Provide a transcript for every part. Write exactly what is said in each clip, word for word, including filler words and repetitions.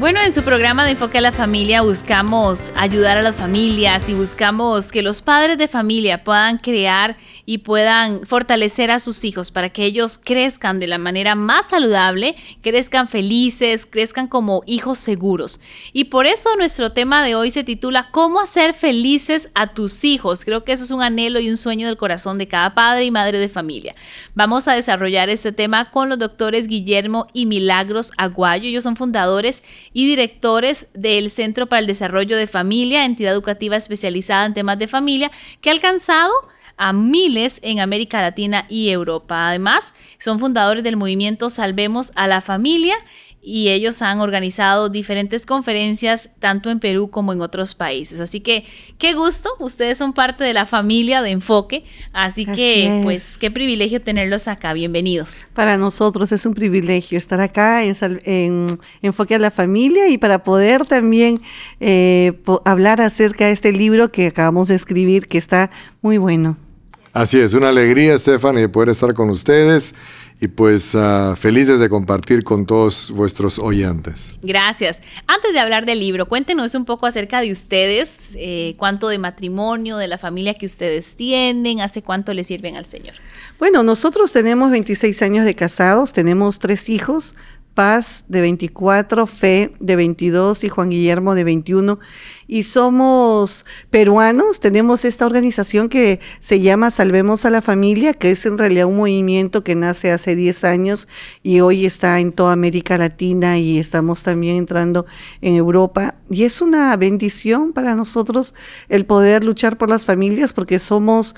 Bueno, en su programa de Enfoque a la Familia buscamos ayudar a las familias y buscamos que los padres de familia puedan crear y puedan fortalecer a sus hijos para que ellos crezcan de la manera más saludable, crezcan felices, crezcan como hijos seguros. Y por eso nuestro tema de hoy se titula ¿Cómo hacer felices a tus hijos? Creo que eso es un anhelo y un sueño del corazón de cada padre y madre de familia. Vamos a desarrollar este tema con los doctores Guillermo y Milagros Aguayo. Ellos son fundadores y directores del Centro para el Desarrollo de Familia, entidad educativa especializada en temas de familia, que ha alcanzado a miles en América Latina y Europa. Además, son fundadores del movimiento Salvemos a la Familia y ellos han organizado diferentes conferencias tanto en Perú como en otros países. Así que qué gusto, ustedes son parte de la familia de Enfoque, así, así que es. Pues qué privilegio tenerlos acá, bienvenidos. Para nosotros es un privilegio estar acá en, en Enfoque a la Familia y para poder también eh, po- hablar acerca de este libro que acabamos de escribir, que está muy bueno. Así es, una alegría, Stephanie, poder estar con ustedes y pues uh, felices de compartir con todos vuestros oyentes. Gracias. Antes de hablar del libro, cuéntenos un poco acerca de ustedes, eh, cuánto de matrimonio, de la familia que ustedes tienen, hace cuánto le sirven al Señor. Bueno, nosotros tenemos veintiséis años de casados, tenemos tres hijos, Paz de veinticuatro, Fe de veintidós y Juan Guillermo de veintiuno. Y somos peruanos, tenemos esta organización que se llama Salvemos a la Familia, que es en realidad un movimiento que nace hace diez años y hoy está en toda América Latina y estamos también entrando en Europa. Y es una bendición para nosotros el poder luchar por las familias porque somos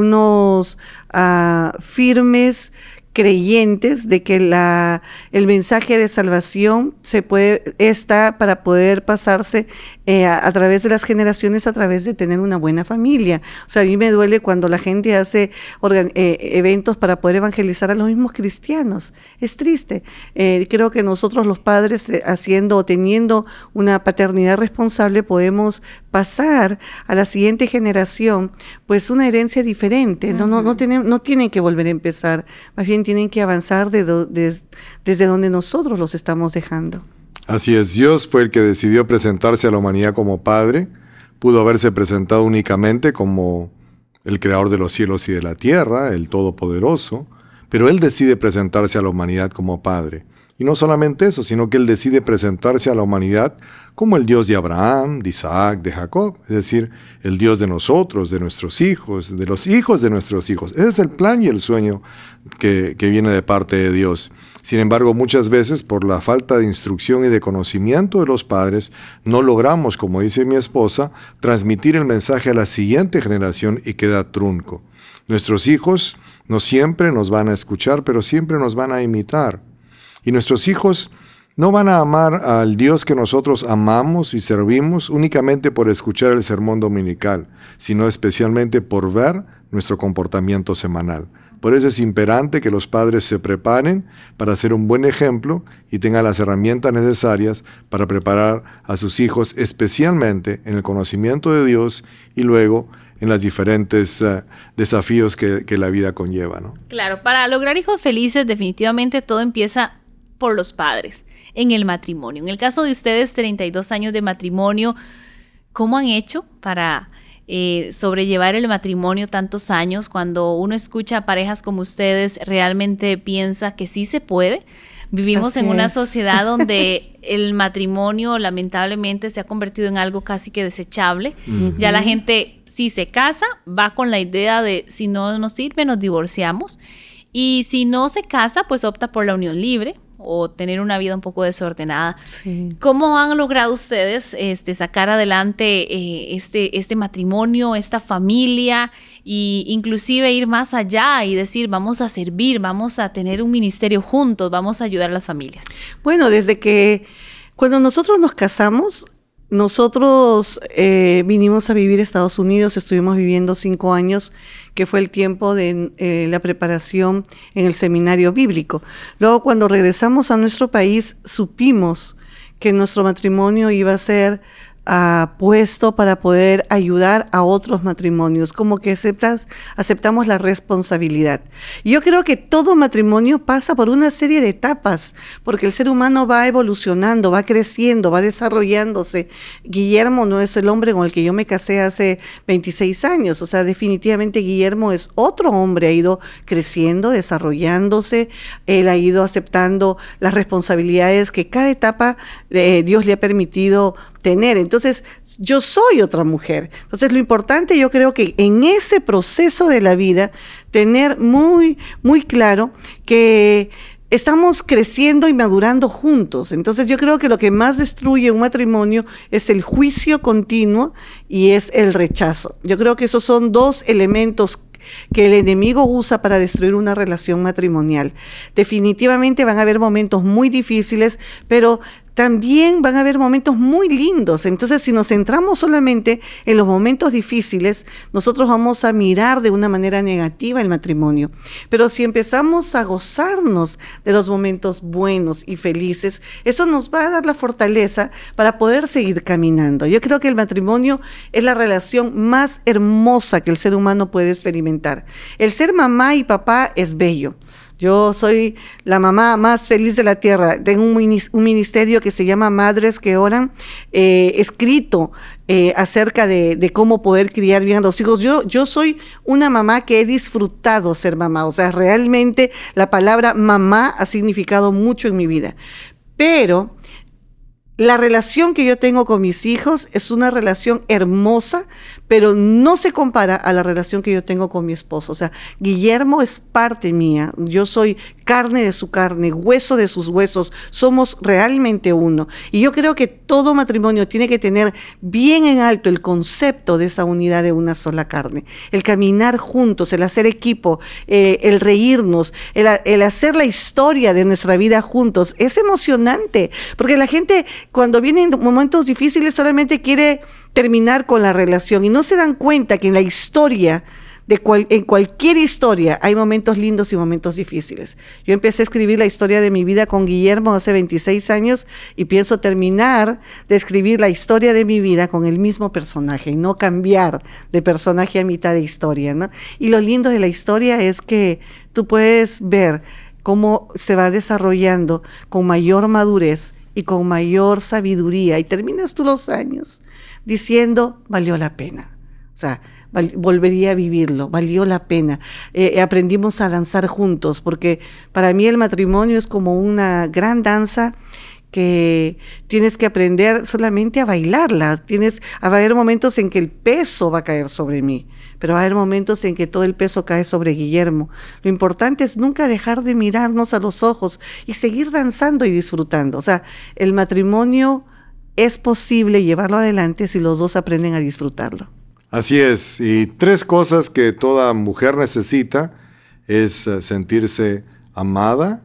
unos uh, firmes creyentes de que la, el mensaje de salvación se puede, está para poder pasarse eh, a, a través de las generaciones, a través de tener una buena familia. O sea, a mí me duele cuando la gente hace organ, eh, eventos para poder evangelizar a los mismos cristianos. Es triste. Eh, creo que nosotros los padres eh, haciendo o teniendo una paternidad responsable podemos pasar a la siguiente generación pues una herencia diferente. Uh-huh. No, no, no, tienen, no tienen que volver a empezar, más bien tienen que avanzar de do, des, desde donde nosotros los estamos dejando. Así es, Dios fue el que decidió presentarse a la humanidad como Padre, pudo haberse presentado únicamente como el Creador de los cielos y de la tierra, el Todopoderoso, pero Él decide presentarse a la humanidad como Padre. Y no solamente eso, sino que Él decide presentarse a la humanidad como el Dios de Abraham, de Isaac, de Jacob, es decir, el Dios de nosotros, de nuestros hijos, de los hijos de nuestros hijos. Ese es el plan y el sueño que, que viene de parte de Dios. Sin embargo, muchas veces, por la falta de instrucción y de conocimiento de los padres, no logramos, como dice mi esposa, transmitir el mensaje a la siguiente generación y queda trunco. Nuestros hijos no siempre nos van a escuchar, pero siempre nos van a imitar. Y nuestros hijos no van a amar al Dios que nosotros amamos y servimos únicamente por escuchar el sermón dominical, sino especialmente por ver nuestro comportamiento semanal. Por eso es imperante que los padres se preparen para ser un buen ejemplo y tengan las herramientas necesarias para preparar a sus hijos, especialmente en el conocimiento de Dios y luego en los diferentes uh, desafíos que, que la vida conlleva, ¿no? Claro, para lograr hijos felices definitivamente todo empieza por los padres, en el matrimonio. En el caso de ustedes, treinta y dos años de matrimonio, ¿cómo han hecho para eh, sobrellevar el matrimonio tantos años? Cuando uno escucha a parejas como ustedes, realmente piensa que sí se puede. Vivimos Así en una es. sociedad donde el matrimonio lamentablemente se ha convertido en algo casi que desechable. Uh-huh. Ya la gente, si se casa, va con la idea de si no nos sirve, nos divorciamos. Y si no se casa, pues opta por la unión libre o tener una vida un poco desordenada. Sí. ¿Cómo han logrado ustedes este, sacar adelante eh, este, este matrimonio, esta familia, e inclusive ir más allá y decir, vamos a servir, vamos a tener un ministerio juntos, vamos a ayudar a las familias? Bueno, desde que cuando nosotros nos casamos, nosotros eh, vinimos a vivir a Estados Unidos, estuvimos viviendo cinco años, que fue el tiempo de eh, la preparación en el seminario bíblico. Luego, cuando regresamos a nuestro país, supimos que nuestro matrimonio iba a ser uh, puesto para poder ayudar a otros matrimonios, como que aceptas, aceptamos la responsabilidad. Yo creo que todo matrimonio pasa por una serie de etapas, porque el ser humano va evolucionando, va creciendo, va desarrollándose. Guillermo no es el hombre con el que yo me casé hace veintiséis años, o sea, definitivamente Guillermo es otro hombre, ha ido creciendo, desarrollándose, él ha ido aceptando las responsabilidades que cada etapa eh, Dios le ha permitido tener. Entonces, yo soy otra mujer. Entonces, lo importante, yo creo que en ese proceso de la vida, tener muy, muy claro que estamos creciendo y madurando juntos. Entonces, yo creo que lo que más destruye un matrimonio es el juicio continuo y es el rechazo. Yo creo que esos son dos elementos que el enemigo usa para destruir una relación matrimonial. Definitivamente van a haber momentos muy difíciles, pero también van a haber momentos muy lindos. Entonces, si nos centramos solamente en los momentos difíciles, nosotros vamos a mirar de una manera negativa el matrimonio. Pero si empezamos a gozarnos de los momentos buenos y felices, eso nos va a dar la fortaleza para poder seguir caminando. Yo creo que el matrimonio es la relación más hermosa que el ser humano puede experimentar. El ser mamá y papá es bello. Yo soy la mamá más feliz de la tierra. Tengo un ministerio que se llama Madres que Oran, eh, escrito eh, acerca de, de cómo poder criar bien a los hijos. Yo, yo soy una mamá que he disfrutado ser mamá. O sea, realmente la palabra mamá ha significado mucho en mi vida. Pero la relación que yo tengo con mis hijos es una relación hermosa, pero no se compara a la relación que yo tengo con mi esposo. O sea, Guillermo es parte mía, yo soy carne de su carne, hueso de sus huesos, somos realmente uno. Y yo creo que todo matrimonio tiene que tener bien en alto el concepto de esa unidad de una sola carne. El caminar juntos, el hacer equipo, eh, el reírnos, el, el hacer la historia de nuestra vida juntos, es emocionante, porque la gente cuando vienen momentos difíciles solamente quiere terminar con la relación y no se dan cuenta que en la historia, de cual, en cualquier historia, hay momentos lindos y momentos difíciles. Yo empecé a escribir la historia de mi vida con Guillermo hace veintiséis años y pienso terminar de escribir la historia de mi vida con el mismo personaje y no cambiar de personaje a mitad de historia, ¿no? Y lo lindo de la historia es que tú puedes ver cómo se va desarrollando con mayor madurez y con mayor sabiduría, y terminas tú los años diciendo, valió la pena, o sea, val- volvería a vivirlo, valió la pena, eh, aprendimos a danzar juntos, porque para mí el matrimonio es como una gran danza que tienes que aprender solamente a bailarla, tienes, va a haber momentos en que el peso va a caer sobre mí, pero va a haber momentos en que todo el peso cae sobre Guillermo. Lo importante es nunca dejar de mirarnos a los ojos y seguir danzando y disfrutando. O sea, el matrimonio es posible llevarlo adelante si los dos aprenden a disfrutarlo. Así es, y tres cosas que toda mujer necesita es uh, sentirse amada,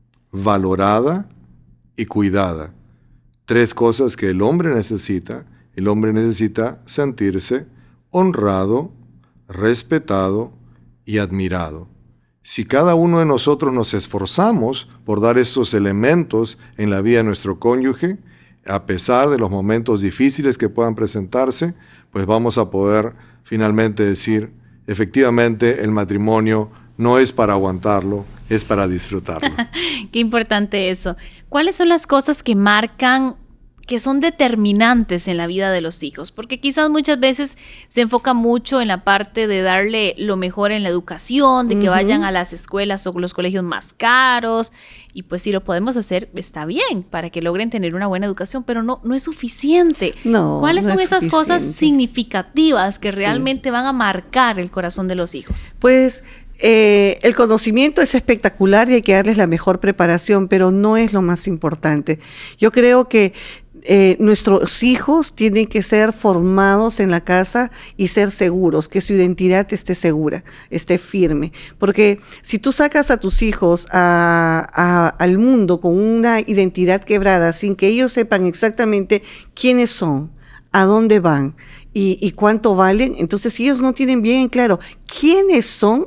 valorada y cuidada. Tres cosas que el hombre necesita. El hombre necesita sentirse honrado, respetado y admirado. Si cada uno de nosotros nos esforzamos por dar esos elementos en la vida de nuestro cónyuge, a pesar de los momentos difíciles que puedan presentarse, pues vamos a poder finalmente decir, efectivamente el matrimonio no es para aguantarlo, es para disfrutarlo. Qué importante eso. ¿Cuáles son las cosas que marcan, que son determinantes en la vida de los hijos? Porque quizás muchas veces se enfoca mucho en la parte de darle lo mejor en la educación, de que uh-huh. vayan a las escuelas o los colegios más caros, y pues si lo podemos hacer, está bien, para que logren tener una buena educación, pero no, no es suficiente. No, ¿Cuáles no son es esas suficiente. cosas significativas que Sí. realmente van a marcar el corazón de los hijos? Pues Eh, el conocimiento es espectacular y hay que darles la mejor preparación, pero no es lo más importante. Yo creo que eh, nuestros hijos tienen que ser formados en la casa y ser seguros, que su identidad esté segura, esté firme. Porque si tú sacas a tus hijos a, a, al mundo con una identidad quebrada, sin que ellos sepan exactamente quiénes son, a dónde van y, y cuánto valen, entonces si ellos no tienen bien claro quiénes son,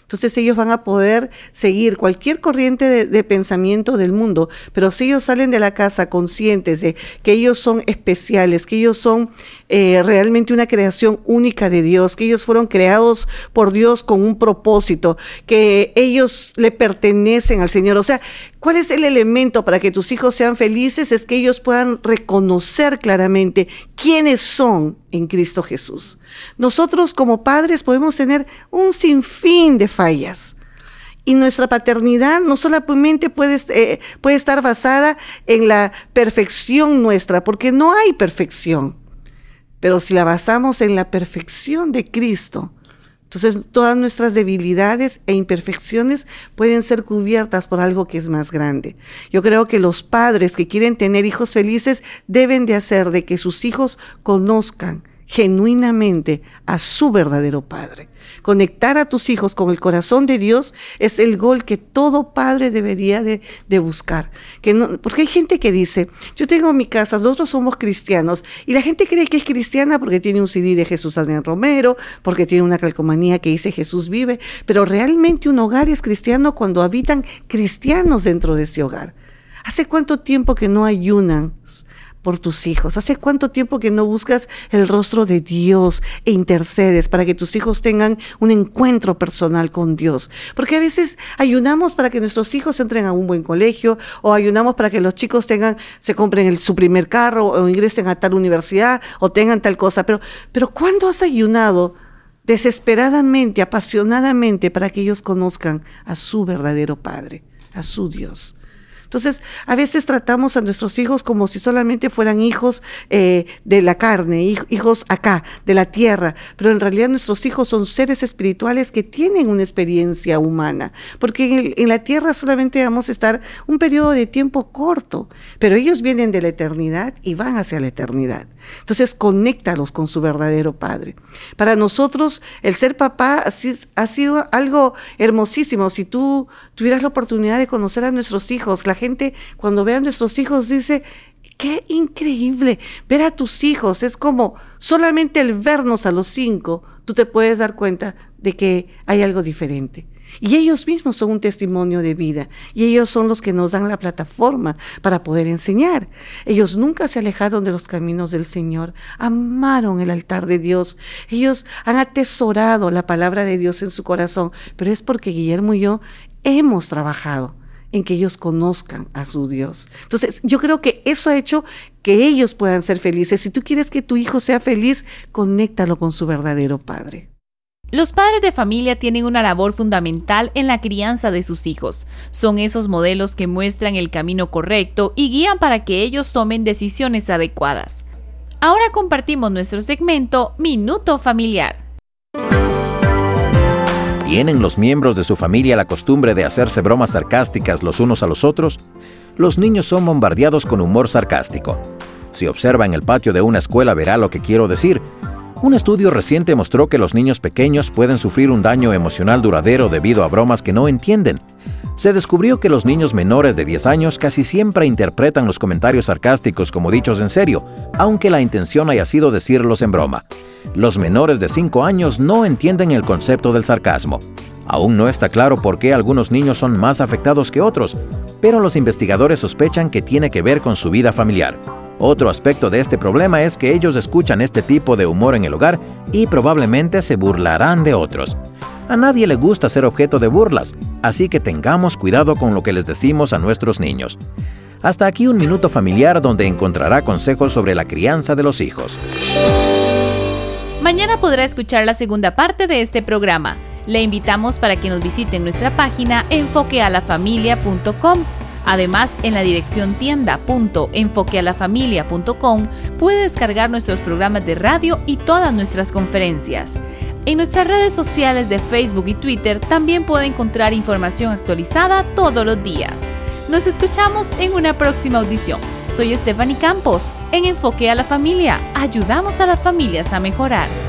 Entonces ellos van a poder seguir cualquier corriente de, de pensamiento del mundo, pero si ellos salen de la casa conscientes de que ellos son especiales, que ellos son eh, realmente una creación única de Dios, que ellos fueron creados por Dios con un propósito, que ellos le pertenecen al Señor. O sea, ¿cuál es el elemento para que tus hijos sean felices? Es que ellos puedan reconocer claramente quiénes son en Cristo Jesús. Nosotros como padres podemos tener un sinfín de fallas. Y nuestra paternidad no solamente puede, eh, puede estar basada en la perfección nuestra, porque no hay perfección. Pero si la basamos en la perfección de Cristo, entonces todas nuestras debilidades e imperfecciones pueden ser cubiertas por algo que es más grande. Yo creo que los padres que quieren tener hijos felices deben de hacer de que sus hijos conozcan genuinamente a su verdadero padre. Conectar a tus hijos con el corazón de Dios es el gol que todo padre debería de, de buscar. Que no, porque hay gente que dice, yo tengo mi casa, nosotros somos cristianos, y la gente cree que es cristiana porque tiene un C D de Jesús Adrián Romero, porque tiene una calcomanía que dice Jesús vive, pero realmente un hogar es cristiano cuando habitan cristianos dentro de ese hogar. ¿Hace cuánto tiempo que no ayunan por tus hijos? ¿Hace cuánto tiempo que no buscas el rostro de Dios e intercedes para que tus hijos tengan un encuentro personal con Dios? Porque a veces ayunamos para que nuestros hijos entren a un buen colegio, o ayunamos para que los chicos tengan, se compren el, su primer carro, o ingresen a tal universidad, o tengan tal cosa. Pero, pero ¿cuándo has ayunado desesperadamente, apasionadamente, para que ellos conozcan a su verdadero Padre, a su Dios? Entonces, a veces tratamos a nuestros hijos como si solamente fueran hijos eh, de la carne, hijos acá, de la tierra, pero en realidad nuestros hijos son seres espirituales que tienen una experiencia humana, porque en, el, en la tierra solamente vamos a estar un periodo de tiempo corto, pero ellos vienen de la eternidad y van hacia la eternidad. Entonces, conéctalos con su verdadero Padre. Para nosotros, el ser papá ha sido algo hermosísimo. Si tú tuvieras la oportunidad de conocer a nuestros hijos, la gente cuando ve a nuestros hijos dice, qué increíble ver a tus hijos. Es como solamente el vernos a los cinco, tú te puedes dar cuenta de que hay algo diferente. Y ellos mismos son un testimonio de vida, y ellos son los que nos dan la plataforma para poder enseñar. Ellos nunca se alejaron de los caminos del Señor, amaron el altar de Dios, ellos han atesorado la palabra de Dios en su corazón, pero es porque Guillermo y yo hemos trabajado en que ellos conozcan a su Dios. Entonces, yo creo que eso ha hecho que ellos puedan ser felices. Si tú quieres que tu hijo sea feliz, conéctalo con su verdadero Padre. Los padres de familia tienen una labor fundamental en la crianza de sus hijos. Son esos modelos que muestran el camino correcto y guían para que ellos tomen decisiones adecuadas. Ahora compartimos nuestro segmento Minuto Familiar. ¿Tienen los miembros de su familia la costumbre de hacerse bromas sarcásticas los unos a los otros? Los niños son bombardeados con humor sarcástico. Si observa en el patio de una escuela verá lo que quiero decir. Un estudio reciente mostró que los niños pequeños pueden sufrir un daño emocional duradero debido a bromas que no entienden. Se descubrió que los niños menores de diez años casi siempre interpretan los comentarios sarcásticos como dichos en serio, aunque la intención haya sido decirlos en broma. Los menores de cinco años no entienden el concepto del sarcasmo. Aún no está claro por qué algunos niños son más afectados que otros, pero los investigadores sospechan que tiene que ver con su vida familiar. Otro aspecto de este problema es que ellos escuchan este tipo de humor en el hogar y probablemente se burlarán de otros. A nadie le gusta ser objeto de burlas, así que tengamos cuidado con lo que les decimos a nuestros niños. Hasta aquí un minuto familiar donde encontrará consejos sobre la crianza de los hijos. Mañana podrá escuchar la segunda parte de este programa. Le invitamos para que nos visite en nuestra página enfoque a la familia punto com. Además, en la dirección tienda punto enfoque a la familia punto com puede descargar nuestros programas de radio y todas nuestras conferencias. En nuestras redes sociales de Facebook y Twitter también puede encontrar información actualizada todos los días. Nos escuchamos en una próxima audición. Soy Stephanie Campos. En Enfoque a la Familia, ayudamos a las familias a mejorar.